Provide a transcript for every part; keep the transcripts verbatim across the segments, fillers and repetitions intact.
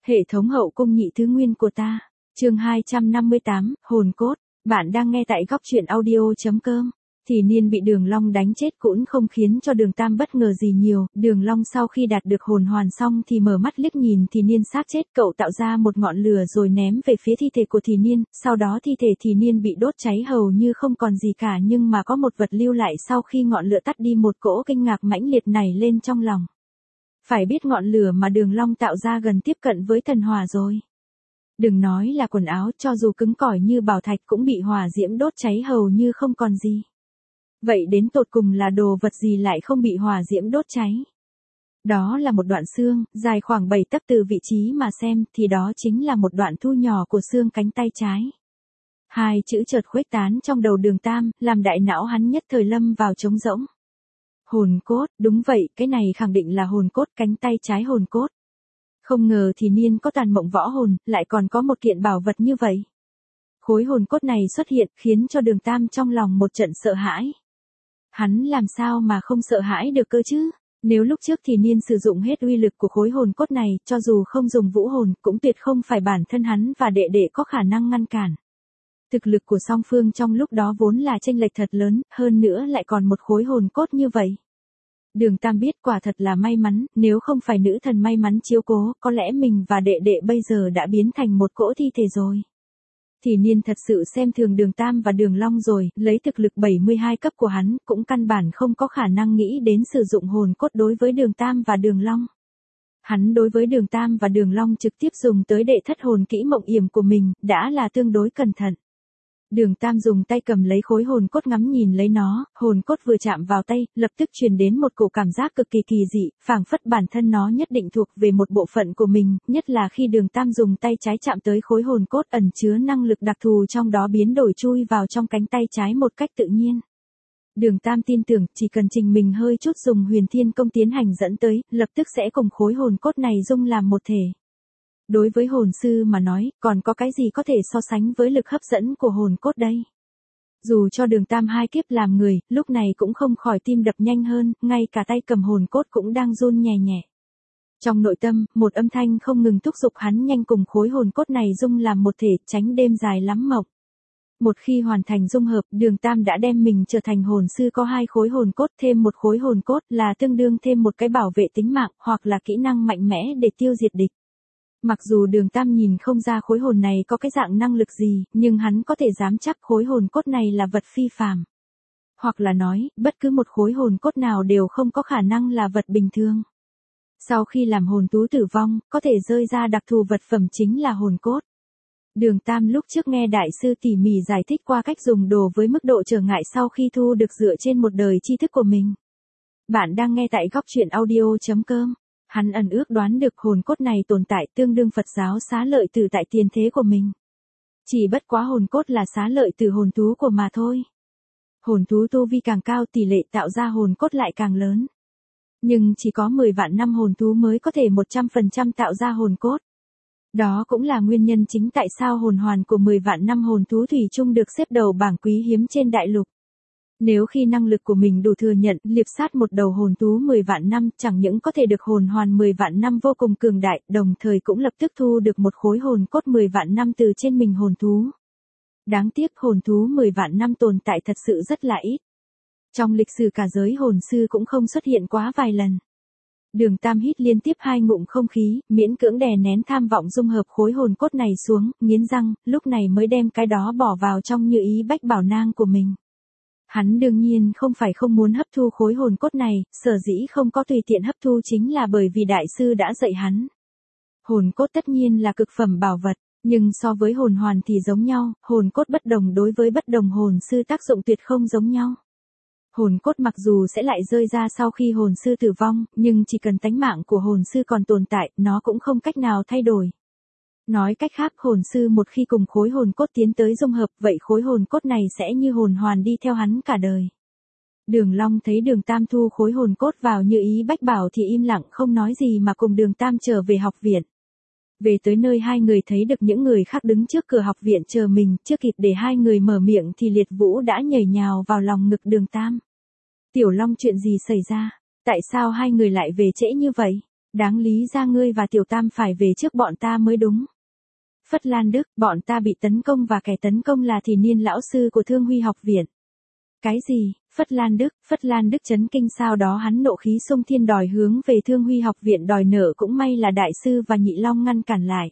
Hệ thống hậu cung nhị thứ nguyên của ta. Chương hai trăm năm mươi tám, hồn cốt. Bạn đang nghe tại góc truyện audio chấm com. Thì Niên bị Đường Long đánh chết cũng không khiến cho Đường Tam bất ngờ gì nhiều, Đường Long sau khi đạt được hồn hoàn xong thì mở mắt liếc nhìn Thì Niên xác chết, cậu tạo ra một ngọn lửa rồi ném về phía thi thể của Thì Niên, sau đó thi thể Thì Niên bị đốt cháy hầu như không còn gì cả, nhưng mà có một vật lưu lại sau khi ngọn lửa tắt đi, một cỗ kinh ngạc mãnh liệt nảy lên trong lòng. Phải biết ngọn lửa mà Đường Long tạo ra gần tiếp cận với thần hỏa rồi. Đừng nói là quần áo, cho dù cứng cỏi như bảo thạch cũng bị hỏa diễm đốt cháy hầu như không còn gì. Vậy đến tột cùng là đồ vật gì lại không bị hỏa diễm đốt cháy? Đó là một đoạn xương, dài khoảng bảy tấc, từ vị trí mà xem thì đó chính là một đoạn thu nhỏ của xương cánh tay trái. Hai chữ chợt khuếch tán trong đầu Đường Tam, làm đại não hắn nhất thời lâm vào trống rỗng. Hồn cốt, đúng vậy, cái này khẳng định là hồn cốt, cánh tay trái hồn cốt. Không ngờ Thì Niên có tàn mộng võ hồn, lại còn có một kiện bảo vật như vậy. Khối hồn cốt này xuất hiện khiến cho Đường Tam trong lòng một trận sợ hãi. Hắn làm sao mà không sợ hãi được cơ chứ? Nếu lúc trước Thì Niên sử dụng hết uy lực của khối hồn cốt này, cho dù không dùng vũ hồn, cũng tuyệt không phải bản thân hắn và đệ đệ có khả năng ngăn cản. Thực lực của song phương trong lúc đó vốn là chênh lệch thật lớn, hơn nữa lại còn một khối hồn cốt như vậy. Đường Tam biết quả thật là may mắn, nếu không phải nữ thần may mắn chiếu cố, có lẽ mình và đệ đệ bây giờ đã biến thành một cỗ thi thể rồi. Thì Niên thật sự xem thường Đường Tam và Đường Long rồi, lấy thực lực bảy mươi hai cấp của hắn, cũng căn bản không có khả năng nghĩ đến sử dụng hồn cốt đối với Đường Tam và Đường Long. Hắn đối với Đường Tam và Đường Long trực tiếp dùng tới đệ thất hồn kỹ mộng yểm của mình, đã là tương đối cẩn thận. Đường Tam dùng tay cầm lấy khối hồn cốt, ngắm nhìn lấy nó, hồn cốt vừa chạm vào tay, lập tức truyền đến một cổ cảm giác cực kỳ kỳ dị, phảng phất bản thân nó nhất định thuộc về một bộ phận của mình, nhất là khi Đường Tam dùng tay trái chạm tới khối hồn cốt, ẩn chứa năng lực đặc thù trong đó biến đổi chui vào trong cánh tay trái một cách tự nhiên. Đường Tam tin tưởng, chỉ cần trình mình hơi chút dùng Huyền Thiên Công tiến hành dẫn tới, lập tức sẽ cùng khối hồn cốt này dung làm một thể. Đối với hồn sư mà nói, còn có cái gì có thể so sánh với lực hấp dẫn của hồn cốt đây? Dù cho Đường Tam hai kiếp làm người, lúc này cũng không khỏi tim đập nhanh hơn, ngay cả tay cầm hồn cốt cũng đang run nhẹ nhẹ. Trong nội tâm, một âm thanh không ngừng thúc giục hắn nhanh cùng khối hồn cốt này dung làm một thể, tránh đêm dài lắm mộng. Một khi hoàn thành dung hợp, Đường Tam đã đem mình trở thành hồn sư có hai khối hồn cốt, thêm một khối hồn cốt là tương đương thêm một cái bảo vệ tính mạng, hoặc là kỹ năng mạnh mẽ để tiêu diệt địch. Mặc dù Đường Tam nhìn không ra khối hồn này có cái dạng năng lực gì, nhưng hắn có thể dám chắc khối hồn cốt này là vật phi phàm. Hoặc là nói, bất cứ một khối hồn cốt nào đều không có khả năng là vật bình thường. Sau khi làm hồn thú tử vong, có thể rơi ra đặc thù vật phẩm chính là hồn cốt. Đường Tam lúc trước nghe đại sư tỉ mỉ giải thích qua cách dùng đồ với mức độ trở ngại sau khi thu được dựa trên một đời tri thức của mình. Bạn đang nghe tại góc truyện audio chấm com. Hắn ẩn ước đoán được hồn cốt này tồn tại tương đương Phật giáo xá lợi tử tại tiền thế của mình. Chỉ bất quá hồn cốt là xá lợi tử hồn thú của mà thôi. Hồn thú tu vi càng cao, tỷ lệ tạo ra hồn cốt lại càng lớn. Nhưng chỉ có mười vạn năm hồn thú mới có thể một trăm phần trăm tạo ra hồn cốt. Đó cũng là nguyên nhân chính tại sao hồn hoàn của mười vạn năm hồn thú thủy chung được xếp đầu bảng quý hiếm trên đại lục. Nếu khi năng lực của mình đủ thừa nhận, liệp sát một đầu hồn thú mười vạn năm, chẳng những có thể được hồn hoàn mười vạn năm vô cùng cường đại, đồng thời cũng lập tức thu được một khối hồn cốt mười vạn năm từ trên mình hồn thú. Đáng tiếc hồn thú mười vạn năm tồn tại thật sự rất là ít. Trong lịch sử cả giới hồn sư cũng không xuất hiện quá vài lần. Đường Tam hít liên tiếp hai ngụm không khí, miễn cưỡng đè nén tham vọng dung hợp khối hồn cốt này xuống, nghiến răng, lúc này mới đem cái đó bỏ vào trong như ý bách bảo nang của mình. Hắn đương nhiên không phải không muốn hấp thu khối hồn cốt này, sở dĩ không có tùy tiện hấp thu chính là bởi vì đại sư đã dạy hắn. Hồn cốt tất nhiên là cực phẩm bảo vật, nhưng so với hồn hoàn thì giống nhau, hồn cốt bất đồng đối với bất đồng hồn sư tác dụng tuyệt không giống nhau. Hồn cốt mặc dù sẽ lại rơi ra sau khi hồn sư tử vong, nhưng chỉ cần tánh mạng của hồn sư còn tồn tại, nó cũng không cách nào thay đổi. Nói cách khác, hồn sư một khi cùng khối hồn cốt tiến tới dung hợp, vậy khối hồn cốt này sẽ như hồn hoàn đi theo hắn cả đời. Đường Long thấy Đường Tam thu khối hồn cốt vào như ý bách bảo thì im lặng không nói gì mà cùng Đường Tam trở về học viện. Về tới nơi hai người thấy được những người khác đứng trước cửa học viện chờ mình, chưa kịp để hai người mở miệng thì Liệt Vũ đã nhảy nhào vào lòng ngực Đường Tam. Tiểu Long, chuyện gì xảy ra? Tại sao hai người lại về trễ như vậy? Đáng lý ra ngươi và Tiểu Tam phải về trước bọn ta mới đúng. Phất Lan Đức, bọn ta bị tấn công và kẻ tấn công là thì niên lão sư của Thương Huy học viện. Cái gì? Phất Lan Đức, Phất Lan Đức chấn kinh, sau đó hắn nộ khí xông thiên đòi hướng về Thương Huy học viện đòi nợ, cũng may là đại sư và Nhị Long ngăn cản lại.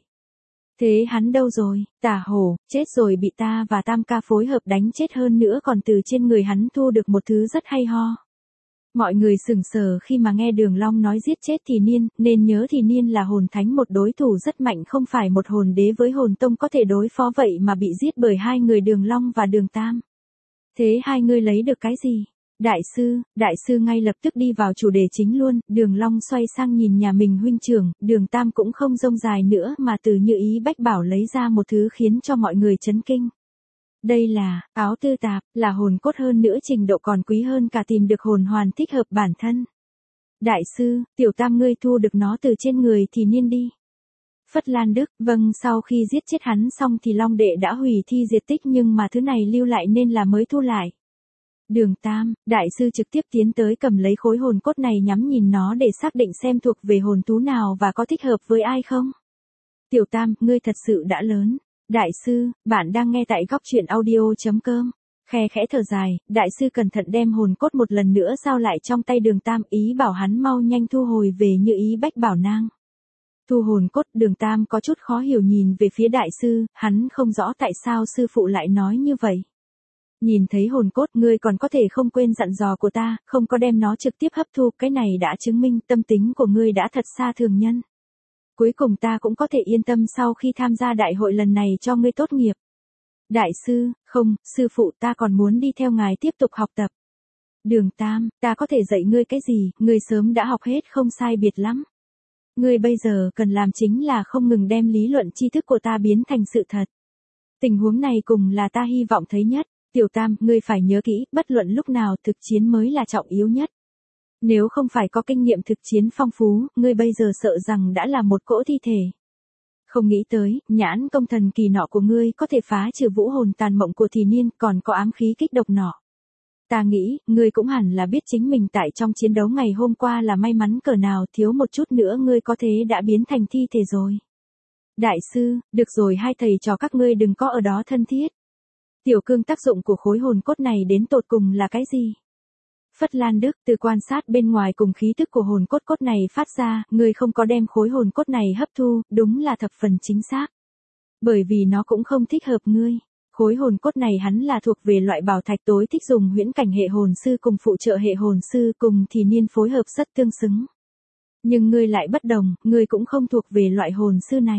Thế hắn đâu rồi? Tả Hổ, chết rồi, bị ta và Tam ca phối hợp đánh chết, hơn nữa còn từ trên người hắn thu được một thứ rất hay ho. Mọi người sững sờ khi mà nghe Đường Long nói giết chết thì niên, nên nhớ thì niên là hồn thánh, một đối thủ rất mạnh, không phải một hồn đế với hồn tông có thể đối phó, vậy mà bị giết bởi hai người Đường Long và Đường Tam. Thế hai người lấy được cái gì? Đại sư, đại sư ngay lập tức đi vào chủ đề chính luôn. Đường Long xoay sang nhìn nhà mình huynh trưởng, Đường Tam cũng không rông dài nữa mà từ Như Ý Bách Bảo lấy ra một thứ khiến cho mọi người chấn kinh. Đây là áo tư tạp, là hồn cốt, hơn nữa trình độ còn quý hơn cả tìm được hồn hoàn thích hợp bản thân. Đại sư, Tiểu Tam ngươi thu được nó từ trên người thì niên đi. Phất Lan Đức, vâng, sau khi giết chết hắn xong thì Long đệ đã hủy thi diệt tích, nhưng mà thứ này lưu lại nên là mới thu lại. Đường Tam, đại sư trực tiếp tiến tới cầm lấy khối hồn cốt này, nhắm nhìn nó để xác định xem thuộc về hồn thú nào và có thích hợp với ai không. Tiểu Tam, ngươi thật sự đã lớn. Đại sư, bạn đang nghe tại góc truyện audio chấm com. Khe khẽ thở dài, đại sư cẩn thận đem hồn cốt một lần nữa giao lại trong tay Đường Tam, ý bảo hắn mau nhanh thu hồi về Như Ý Bách Bảo nang. Thu hồn cốt, Đường Tam có chút khó hiểu nhìn về phía đại sư, hắn không rõ tại sao sư phụ lại nói như vậy. Nhìn thấy hồn cốt, ngươi còn có thể không quên dặn dò của ta, không có đem nó trực tiếp hấp thu, cái này đã chứng minh tâm tính của ngươi đã thật xa thường nhân. Cuối cùng ta cũng có thể yên tâm sau khi tham gia đại hội lần này cho ngươi tốt nghiệp. Đại sư, không, sư phụ, ta còn muốn đi theo ngài tiếp tục học tập. Đường Tam, ta có thể dạy ngươi cái gì, ngươi sớm đã học hết không sai biệt lắm. Ngươi bây giờ cần làm chính là không ngừng đem lý luận tri thức của ta biến thành sự thật. Tình huống này cùng là ta hy vọng thấy nhất. Tiểu Tam, ngươi phải nhớ kỹ, bất luận lúc nào thực chiến mới là trọng yếu nhất. Nếu không phải có kinh nghiệm thực chiến phong phú, ngươi bây giờ sợ rằng đã là một cỗ thi thể. Không nghĩ tới, nhãn công thần kỳ nọ của ngươi có thể phá trừ vũ hồn tàn mộng của thì niên, còn có ám khí kích độc nọ. Ta nghĩ, ngươi cũng hẳn là biết chính mình tại trong chiến đấu ngày hôm qua là may mắn cỡ nào, thiếu một chút nữa ngươi có thể đã biến thành thi thể rồi. Đại sư, được rồi, hai thầy trò các ngươi đừng có ở đó thân thiết. Tiểu Cương, tác dụng của khối hồn cốt này đến tột cùng là cái gì? Phất Lan Đức, từ quan sát bên ngoài cùng khí tức của hồn cốt cốt này phát ra, ngươi không có đem khối hồn cốt này hấp thu, đúng là thập phần chính xác. Bởi vì nó cũng không thích hợp ngươi. Khối hồn cốt này hắn là thuộc về loại bảo thạch tối thích dùng, huyễn cảnh hệ hồn sư cùng phụ trợ hệ hồn sư cùng thì niên phối hợp rất tương xứng. Nhưng ngươi lại bất đồng, ngươi cũng không thuộc về loại hồn sư này.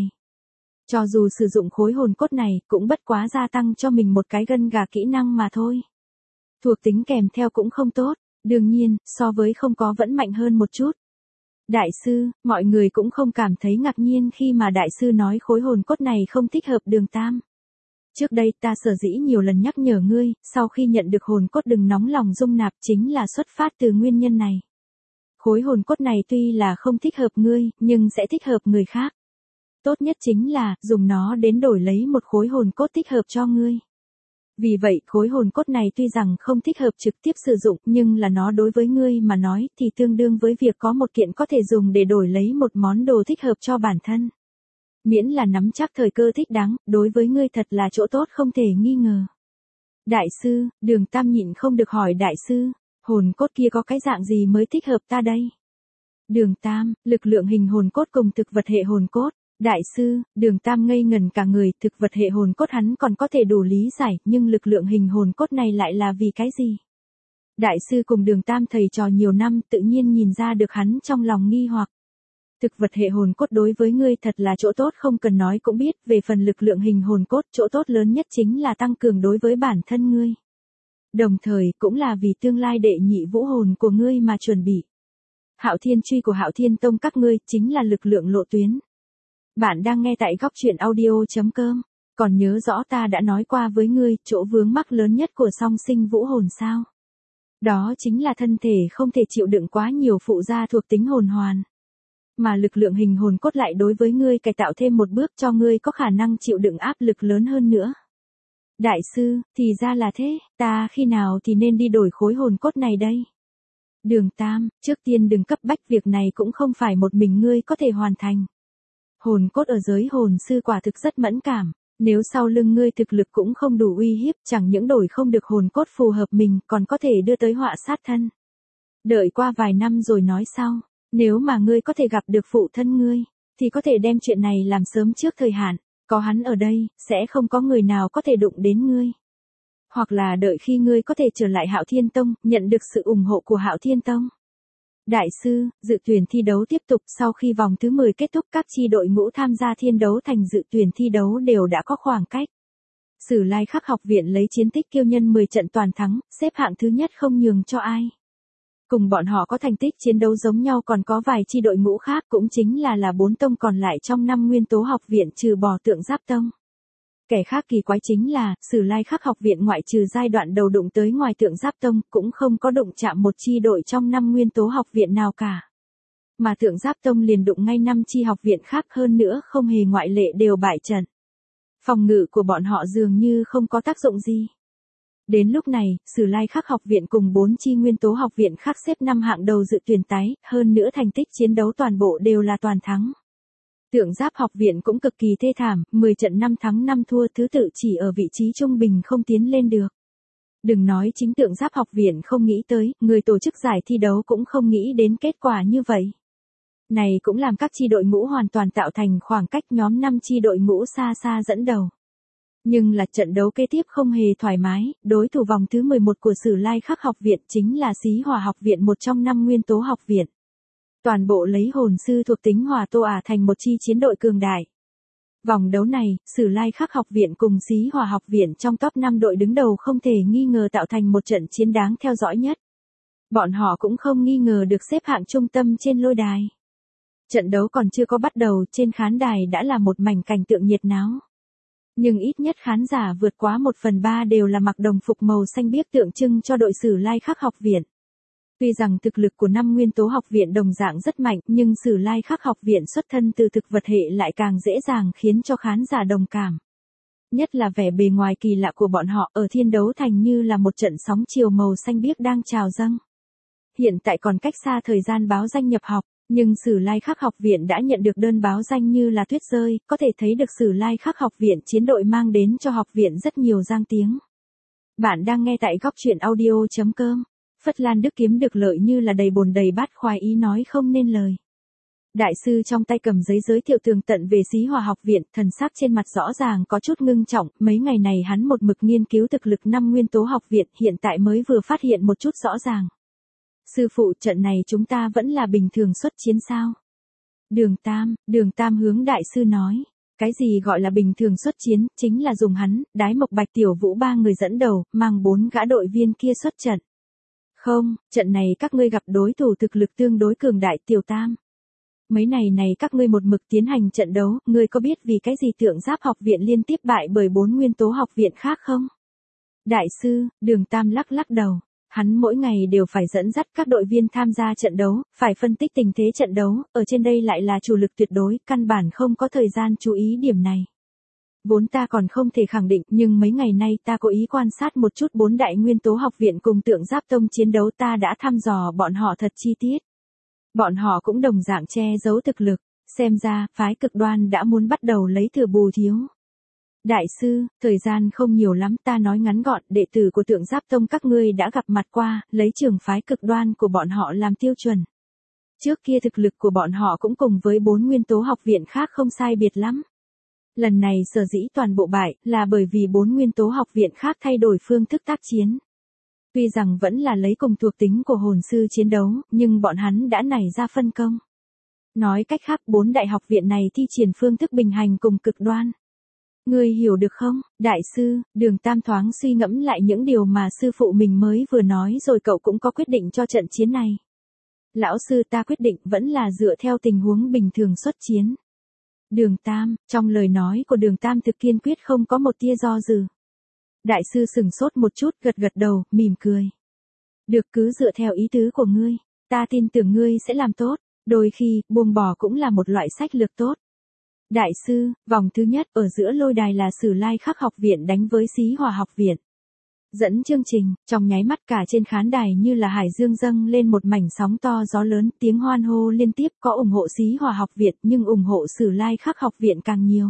Cho dù sử dụng khối hồn cốt này, cũng bất quá gia tăng cho mình một cái gân gà kỹ năng mà thôi. Thuộc tính kèm theo cũng không tốt, đương nhiên, so với không có vẫn mạnh hơn một chút. Đại sư, mọi người cũng không cảm thấy ngạc nhiên khi mà đại sư nói khối hồn cốt này không thích hợp Đường Tam. Trước đây ta sở dĩ nhiều lần nhắc nhở ngươi, sau khi nhận được hồn cốt đừng nóng lòng dung nạp, chính là xuất phát từ nguyên nhân này. Khối hồn cốt này tuy là không thích hợp ngươi, nhưng sẽ thích hợp người khác. Tốt nhất chính là, dùng nó đến đổi lấy một khối hồn cốt thích hợp cho ngươi. Vì vậy, khối hồn cốt này tuy rằng không thích hợp trực tiếp sử dụng, nhưng là nó đối với ngươi mà nói, thì tương đương với việc có một kiện có thể dùng để đổi lấy một món đồ thích hợp cho bản thân. Miễn là nắm chắc thời cơ thích đáng, đối với ngươi thật là chỗ tốt không thể nghi ngờ. Đại sư, Đường Tam nhịn không được hỏi đại sư, hồn cốt kia có cái dạng gì mới thích hợp ta đây? Đường Tam, lực lượng hình hồn cốt cùng thực vật hệ hồn cốt. Đại sư, Đường Tam ngây ngần cả người, thực vật hệ hồn cốt hắn còn có thể đủ lý giải, nhưng lực lượng hình hồn cốt này lại là vì cái gì? Đại sư cùng Đường Tam thầy trò nhiều năm tự nhiên nhìn ra được hắn trong lòng nghi hoặc. Thực vật hệ hồn cốt đối với ngươi thật là chỗ tốt không cần nói cũng biết, về phần lực lượng hình hồn cốt, chỗ tốt lớn nhất chính là tăng cường đối với bản thân ngươi. Đồng thời, cũng là vì tương lai đệ nhị vũ hồn của ngươi mà chuẩn bị. Hạo Thiên truy của Hạo Thiên Tông các ngươi, chính là lực lượng lộ tuyến. Bạn đang nghe tại góc truyện audio chấm com. Còn nhớ rõ ta đã nói qua với ngươi, chỗ vướng mắc lớn nhất của song sinh vũ hồn sao? Đó chính là thân thể không thể chịu đựng quá nhiều phụ gia thuộc tính hồn hoàn. Mà lực lượng hình hồn cốt lại đối với ngươi cải tạo thêm một bước cho ngươi có khả năng chịu đựng áp lực lớn hơn nữa. Đại sư, thì ra là thế, ta khi nào thì nên đi đổi khối hồn cốt này đây? Đường Tam, trước tiên đừng cấp bách, việc này cũng không phải một mình ngươi có thể hoàn thành. Hồn cốt ở giới hồn sư quả thực rất mẫn cảm, nếu sau lưng ngươi thực lực cũng không đủ uy hiếp, chẳng những đổi không được hồn cốt phù hợp mình, còn có thể đưa tới họa sát thân. Đợi qua vài năm rồi nói sau, nếu mà ngươi có thể gặp được phụ thân ngươi, thì có thể đem chuyện này làm sớm trước thời hạn, có hắn ở đây, sẽ không có người nào có thể đụng đến ngươi. Hoặc là đợi khi ngươi có thể trở lại Hạo Thiên Tông, nhận được sự ủng hộ của Hạo Thiên Tông. Đại sư, dự tuyển thi đấu tiếp tục, sau khi vòng thứ mười kết thúc, các chi đội ngũ tham gia thiên đấu thành dự tuyển thi đấu đều đã có khoảng cách. Sử Lai Khắc học viện lấy chiến tích kiêu nhân mười trận toàn thắng, xếp hạng thứ nhất không nhường cho ai. Cùng bọn họ có thành tích chiến đấu giống nhau còn có vài chi đội ngũ khác, cũng chính là là bốn tông còn lại trong năm nguyên tố học viện trừ bỏ Tượng Giáp Tông. Kẻ khác kỳ quái chính là, Sử Lai Khắc học viện ngoại trừ giai đoạn đầu đụng tới ngoài Tượng Giáp Tông, cũng không có đụng chạm một chi đội trong năm nguyên tố học viện nào cả. Mà Tượng Giáp Tông liền đụng ngay năm chi học viện khác, hơn nữa không hề ngoại lệ đều bại trận. Phòng ngự của bọn họ dường như không có tác dụng gì. Đến lúc này, Sử Lai Khắc học viện cùng bốn chi nguyên tố học viện khác xếp năm hạng đầu dự tuyển tái, hơn nữa thành tích chiến đấu toàn bộ đều là toàn thắng. Tượng Giáp học viện cũng cực kỳ thê thảm, mười trận năm thắng năm thua, thứ tự chỉ ở vị trí trung bình không tiến lên được. Đừng nói chính Tượng Giáp học viện không nghĩ tới, người tổ chức giải thi đấu cũng không nghĩ đến kết quả như vậy. Này cũng làm các chi đội ngũ hoàn toàn tạo thành khoảng cách, nhóm năm chi đội ngũ xa xa dẫn đầu. Nhưng là trận đấu kế tiếp không hề thoải mái, đối thủ vòng thứ mười một của Sử Lai Khắc học viện chính là Xí Hỏa học viện, một trong năm nguyên tố học viện. Toàn bộ lấy hồn sư thuộc tính hỏa tô ả thành một chi chiến đội cường đại. Vòng đấu này, Sử Lai Khắc học viện cùng Xí Hỏa học viện trong top năm đội đứng đầu không thể nghi ngờ tạo thành một trận chiến đáng theo dõi nhất. Bọn họ cũng không nghi ngờ được xếp hạng trung tâm trên lôi đài. Trận đấu còn chưa có bắt đầu, trên khán đài đã là một mảnh cảnh tượng nhiệt náo. Nhưng ít nhất khán giả vượt quá một phần ba đều là mặc đồng phục màu xanh biếc tượng trưng cho đội Sử Lai Khắc học viện. Tuy rằng thực lực của năm nguyên tố học viện đồng dạng rất mạnh, nhưng Sử Lai Khắc học viện xuất thân từ thực vật hệ lại càng dễ dàng khiến cho khán giả đồng cảm. Nhất là vẻ bề ngoài kỳ lạ của bọn họ ở thiên đấu thành như là một trận sóng chiều màu xanh biếc đang trào dâng. Hiện tại còn cách xa thời gian báo danh nhập học, nhưng Sử Lai Khắc học viện đã nhận được đơn báo danh như là tuyết rơi, có thể thấy được Sử Lai Khắc học viện chiến đội mang đến cho học viện rất nhiều giang tiếng. Bạn đang nghe tại góc truyện audio chấm com. Phất Lan Đức kiếm được lợi như là đầy bồn đầy bát, khoái ý nói không nên lời. Đại sư trong tay cầm giấy giới thiệu tường tận về Xí Hỏa học viện, thần sắc trên mặt rõ ràng có chút ngưng trọng, mấy ngày này hắn một mực nghiên cứu thực lực năm nguyên tố học viện, hiện tại mới vừa phát hiện một chút rõ ràng. Sư phụ, trận này chúng ta vẫn là bình thường xuất chiến sao? Đường Tam, Đường Tam hướng đại sư nói. Cái gì gọi là bình thường xuất chiến, chính là dùng hắn, Đái Mộc Bạch Tiểu Vũ ba người dẫn đầu, mang bốn gã đội viên kia xuất trận. Không, trận này các ngươi gặp đối thủ thực lực tương đối cường đại. Tiểu Tam. Mấy này này các ngươi một mực tiến hành trận đấu, ngươi có biết vì cái gì Tượng Giáp học viện liên tiếp bại bởi bốn nguyên tố học viện khác không? Đại sư, Đường Tam lắc lắc đầu. Hắn mỗi ngày đều phải dẫn dắt các đội viên tham gia trận đấu, phải phân tích tình thế trận đấu, ở trên đây lại là chủ lực tuyệt đối, căn bản không có thời gian chú ý điểm này. Vốn ta còn không thể khẳng định, nhưng mấy ngày nay ta cố ý quan sát một chút bốn đại nguyên tố học viện cùng Tượng Giáp Tông chiến đấu, ta đã thăm dò bọn họ thật chi tiết. Bọn họ cũng đồng dạng che giấu thực lực, xem ra, phái Cực Đoan đã muốn bắt đầu lấy thừa bù thiếu. Đại sư, thời gian không nhiều lắm, ta nói ngắn gọn, đệ tử của Tượng Giáp Tông các ngươi đã gặp mặt qua, lấy trường phái Cực Đoan của bọn họ làm tiêu chuẩn. Trước kia thực lực của bọn họ cũng cùng với bốn nguyên tố học viện khác không sai biệt lắm. Lần này sở dĩ toàn bộ bại, là bởi vì bốn nguyên tố học viện khác thay đổi phương thức tác chiến. Tuy rằng vẫn là lấy cùng thuộc tính của hồn sư chiến đấu, nhưng bọn hắn đã nảy ra phân công. Nói cách khác, bốn đại học viện này thi triển phương thức bình hành cùng Cực Đoan. Ngươi hiểu được không, đại sư? Đường Tam thoáng suy ngẫm lại những điều mà sư phụ mình mới vừa nói rồi, cậu cũng có quyết định cho trận chiến này. Lão sư, ta quyết định vẫn là dựa theo tình huống bình thường xuất chiến. Đường Tam, trong lời nói của Đường Tam thực kiên quyết, không có một tia do dự. Đại sư sừng sốt một chút, gật gật đầu, mỉm cười. Được, cứ dựa theo ý tứ của ngươi, ta tin tưởng ngươi sẽ làm tốt, đôi khi, buông bỏ cũng là một loại sách lược tốt. Đại sư, vòng thứ nhất ở giữa lôi đài là Sử Lai Khắc học viện đánh với Xí Hỏa học viện. Dẫn chương trình, trong nháy mắt cả trên khán đài như là hải dương dâng lên một mảnh sóng to gió lớn, tiếng hoan hô liên tiếp, có ủng hộ Xí Hòa học viện nhưng ủng hộ Sử Lai Khắc học viện càng nhiều.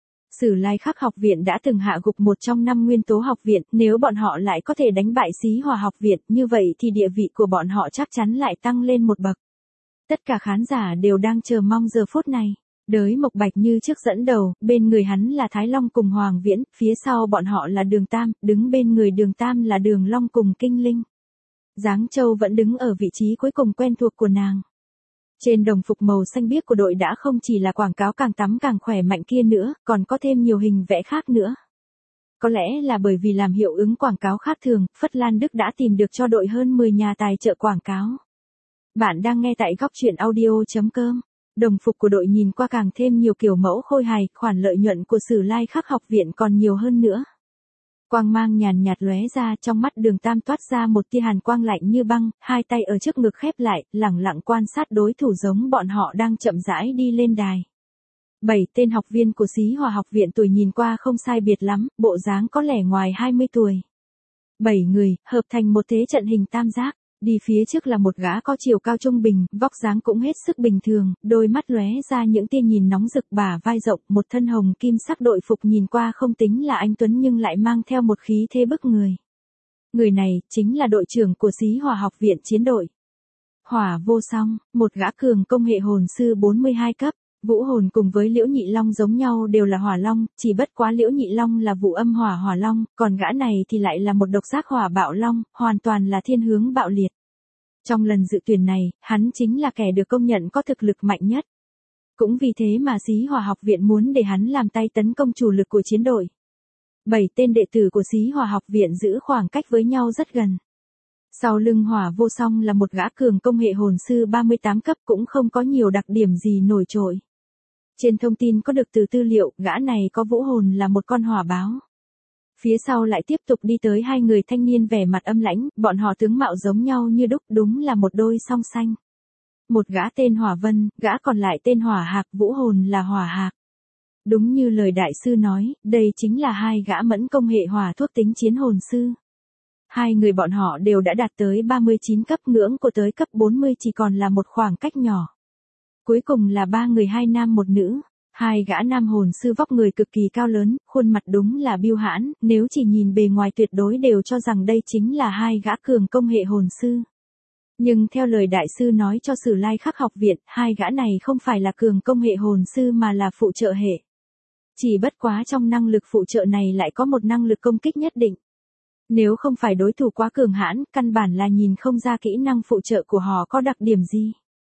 Sử Lai Khắc học viện đã từng hạ gục một trong năm nguyên tố học viện, nếu bọn họ lại có thể đánh bại Xí Hòa học viện, như vậy thì địa vị của bọn họ chắc chắn lại tăng lên một bậc. Tất cả khán giả đều đang chờ mong giờ phút này. Đới Mộc Bạch như trước dẫn đầu, bên người hắn là Thái Long cùng Hoàng Viễn, phía sau bọn họ là Đường Tam, đứng bên người Đường Tam là Đường Long cùng Kinh Linh. Giáng Châu vẫn đứng ở vị trí cuối cùng quen thuộc của nàng. Trên đồng phục màu xanh biếc của đội đã không chỉ là quảng cáo càng tắm càng khỏe mạnh kia nữa, còn có thêm nhiều hình vẽ khác nữa. Có lẽ là bởi vì làm hiệu ứng quảng cáo khác thường, Phất Lan Đức đã tìm được cho đội hơn mười nhà tài trợ quảng cáo. Bạn đang nghe tại góc truyện audio chấm com. Đồng phục của đội nhìn qua càng thêm nhiều kiểu mẫu khôi hài, khoản lợi nhuận của Sử Lai Khắc học viện còn nhiều hơn nữa. Quang mang nhàn nhạt lóe ra, trong mắt Đường Tam toát ra một tia hàn quang lạnh như băng, hai tay ở trước ngực khép lại, lẳng lặng quan sát đối thủ giống bọn họ đang chậm rãi đi lên đài. Bảy tên học viên của Xí Hòa học viện tuổi nhìn qua không sai biệt lắm, bộ dáng có lẽ ngoài hai mươi tuổi. Bảy người, hợp thành một thế trận hình tam giác. Đi phía trước là một gã có chiều cao trung bình, vóc dáng cũng hết sức bình thường, đôi mắt lóe ra những tia nhìn nóng rực, bả vai rộng, một thân hồng kim sắc đội phục nhìn qua không tính là anh tuấn nhưng lại mang theo một khí thế bức người. Người này, chính là đội trưởng của Xí Hòa học viện chiến đội. Hỏa Vô Song, một gã cường công hệ hồn sư bốn mươi hai cấp. Vũ hồn cùng với Liễu Nhị Long giống nhau đều là hỏa long, chỉ bất quá Liễu Nhị Long là vũ âm hỏa hỏa long, còn gã này thì lại là một độc giác hỏa bạo long, hoàn toàn là thiên hướng bạo liệt. Trong lần dự tuyển này, hắn chính là kẻ được công nhận có thực lực mạnh nhất. Cũng vì thế mà Xí Hòa học viện muốn để hắn làm tay tấn công chủ lực của chiến đội. Bảy tên đệ tử của Xí Hòa học viện giữ khoảng cách với nhau rất gần. Sau lưng Hỏa Vô Song là một gã cường công hệ hồn sư ba mươi tám cấp, cũng không có nhiều đặc điểm gì nổi trội. Trên thông tin có được từ tư liệu, gã này có vũ hồn là một con hỏa báo. Phía sau lại tiếp tục đi tới hai người thanh niên vẻ mặt âm lãnh, bọn họ tướng mạo giống nhau như đúc, đúng là một đôi song xanh. Một gã tên Hỏa Vân, gã còn lại tên Hỏa Hạc, vũ hồn là Hỏa Hạc. Đúng như lời đại sư nói, đây chính là hai gã mẫn công hệ hỏa thuốc tính chiến hồn sư. Hai người bọn họ đều đã đạt tới ba mươi chín cấp, ngưỡng của tới cấp bốn mươi chỉ còn là một khoảng cách nhỏ. Cuối cùng là ba người hai nam một nữ. Hai gã nam hồn sư vóc người cực kỳ cao lớn, khuôn mặt đúng là biêu hãn, nếu chỉ nhìn bề ngoài tuyệt đối đều cho rằng đây chính là hai gã cường công hệ hồn sư. Nhưng theo lời đại sư nói cho Sử Lai Khắc học viện, hai gã này không phải là cường công hệ hồn sư mà là phụ trợ hệ. Chỉ bất quá trong năng lực phụ trợ này lại có một năng lực công kích nhất định. Nếu không phải đối thủ quá cường hãn, căn bản là nhìn không ra kỹ năng phụ trợ của họ có đặc điểm gì.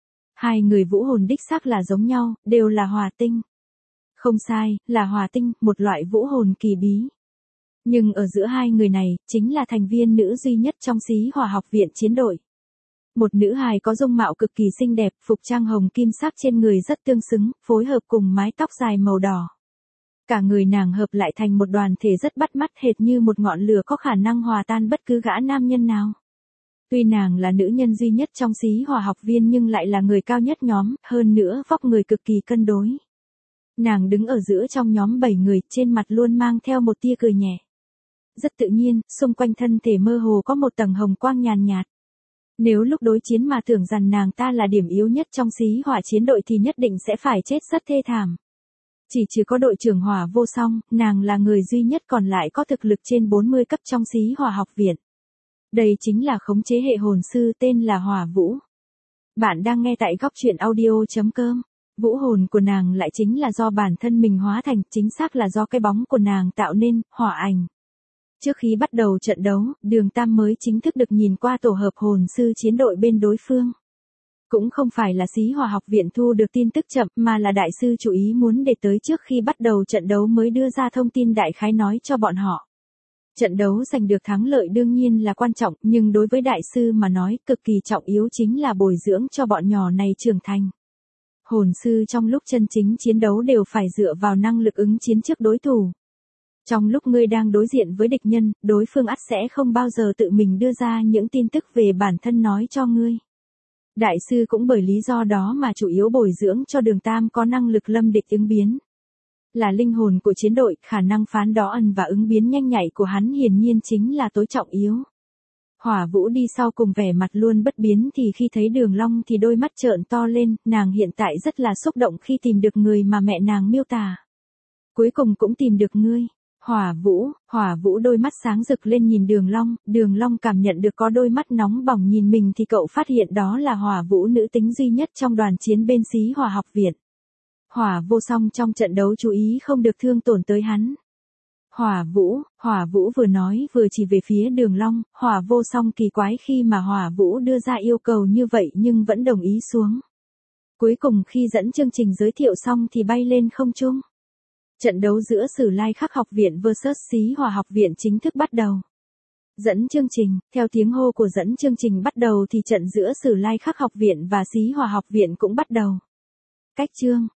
Hai người vũ hồn đích xác là giống nhau, đều là hỏa tinh. Không sai, là hỏa tinh, một loại vũ hồn kỳ bí. Nhưng ở giữa hai người này, chính là thành viên nữ duy nhất trong Xí Hòa học viện chiến đội. Một nữ hài có dung mạo cực kỳ xinh đẹp, phục trang hồng kim sắc trên người rất tương xứng, phối hợp cùng mái tóc dài màu đỏ. Cả người nàng hợp lại thành một đoàn thể rất bắt mắt, hệt như một ngọn lửa có khả năng hòa tan bất cứ gã nam nhân nào. Tuy nàng là nữ nhân duy nhất trong Xí Hòa học viên nhưng lại là người cao nhất nhóm, hơn nữa vóc người cực kỳ cân đối. Nàng đứng ở giữa trong nhóm bảy người, trên mặt luôn mang theo một tia cười nhẹ. Rất tự nhiên, xung quanh thân thể mơ hồ có một tầng hồng quang nhàn nhạt. Nếu lúc đối chiến mà tưởng rằng nàng ta là điểm yếu nhất trong Xí Hỏa chiến đội thì nhất định sẽ phải chết rất thê thảm. Chỉ trừ có đội trưởng Hỏa Vô Song, nàng là người duy nhất còn lại có thực lực trên bốn mươi cấp trong Xí Hỏa học viện. Đây chính là khống chế hệ hồn sư tên là Hỏa Vũ. Bạn đang nghe tại góc truyện audio chấm com. Vũ hồn của nàng lại chính là do bản thân mình hóa thành, chính xác là do cái bóng của nàng tạo nên, hỏa ảnh. Trước khi bắt đầu trận đấu, Đường Tam mới chính thức được nhìn qua tổ hợp hồn sư chiến đội bên đối phương. Cũng không phải là Xí Hỏa học viện thu được tin tức chậm mà là đại sư chủ ý muốn để tới trước khi bắt đầu trận đấu mới đưa ra thông tin đại khái nói cho bọn họ. Trận đấu giành được thắng lợi đương nhiên là quan trọng, nhưng đối với đại sư mà nói cực kỳ trọng yếu chính là bồi dưỡng cho bọn nhỏ này trưởng thành. Hồn sư trong lúc chân chính chiến đấu đều phải dựa vào năng lực ứng chiến trước đối thủ. Trong lúc ngươi đang đối diện với địch nhân, đối phương ắt sẽ không bao giờ tự mình đưa ra những tin tức về bản thân nói cho ngươi. Đại sư cũng bởi lý do đó mà chủ yếu bồi dưỡng cho Đường Tam có năng lực lâm địch ứng biến. Là linh hồn của chiến đội, khả năng phán đoán và ứng biến nhanh nhạy của hắn hiển nhiên chính là tối trọng yếu. Hỏa Vũ đi sau cùng vẻ mặt luôn bất biến thì khi thấy Đường Long thì đôi mắt trợn to lên, nàng hiện tại rất là xúc động khi tìm được người mà mẹ nàng miêu tả. Cuối cùng cũng tìm được ngươi. Hỏa Vũ, Hỏa Vũ đôi mắt sáng rực lên nhìn Đường Long, Đường Long cảm nhận được có đôi mắt nóng bỏng nhìn mình thì cậu phát hiện đó là Hỏa Vũ nữ tính duy nhất trong đoàn chiến bên Xí Hỏa học viện. Hỏa Vô Song trong trận đấu chú ý không được thương tổn tới hắn. Hỏa Vũ, Hỏa Vũ vừa nói vừa chỉ về phía Đường Long, Hỏa Vô Song kỳ quái khi mà Hỏa Vũ đưa ra yêu cầu như vậy nhưng vẫn đồng ý xuống. Cuối cùng khi dẫn chương trình giới thiệu xong thì bay lên không trung. Trận đấu giữa Sử Lai Khắc học viện versus Xí Hỏa học viện chính thức bắt đầu. Dẫn chương trình, theo tiếng hô của dẫn chương trình bắt đầu thì trận giữa Sử Lai Khắc học viện và Xí Hỏa học viện cũng bắt đầu. Cách chương,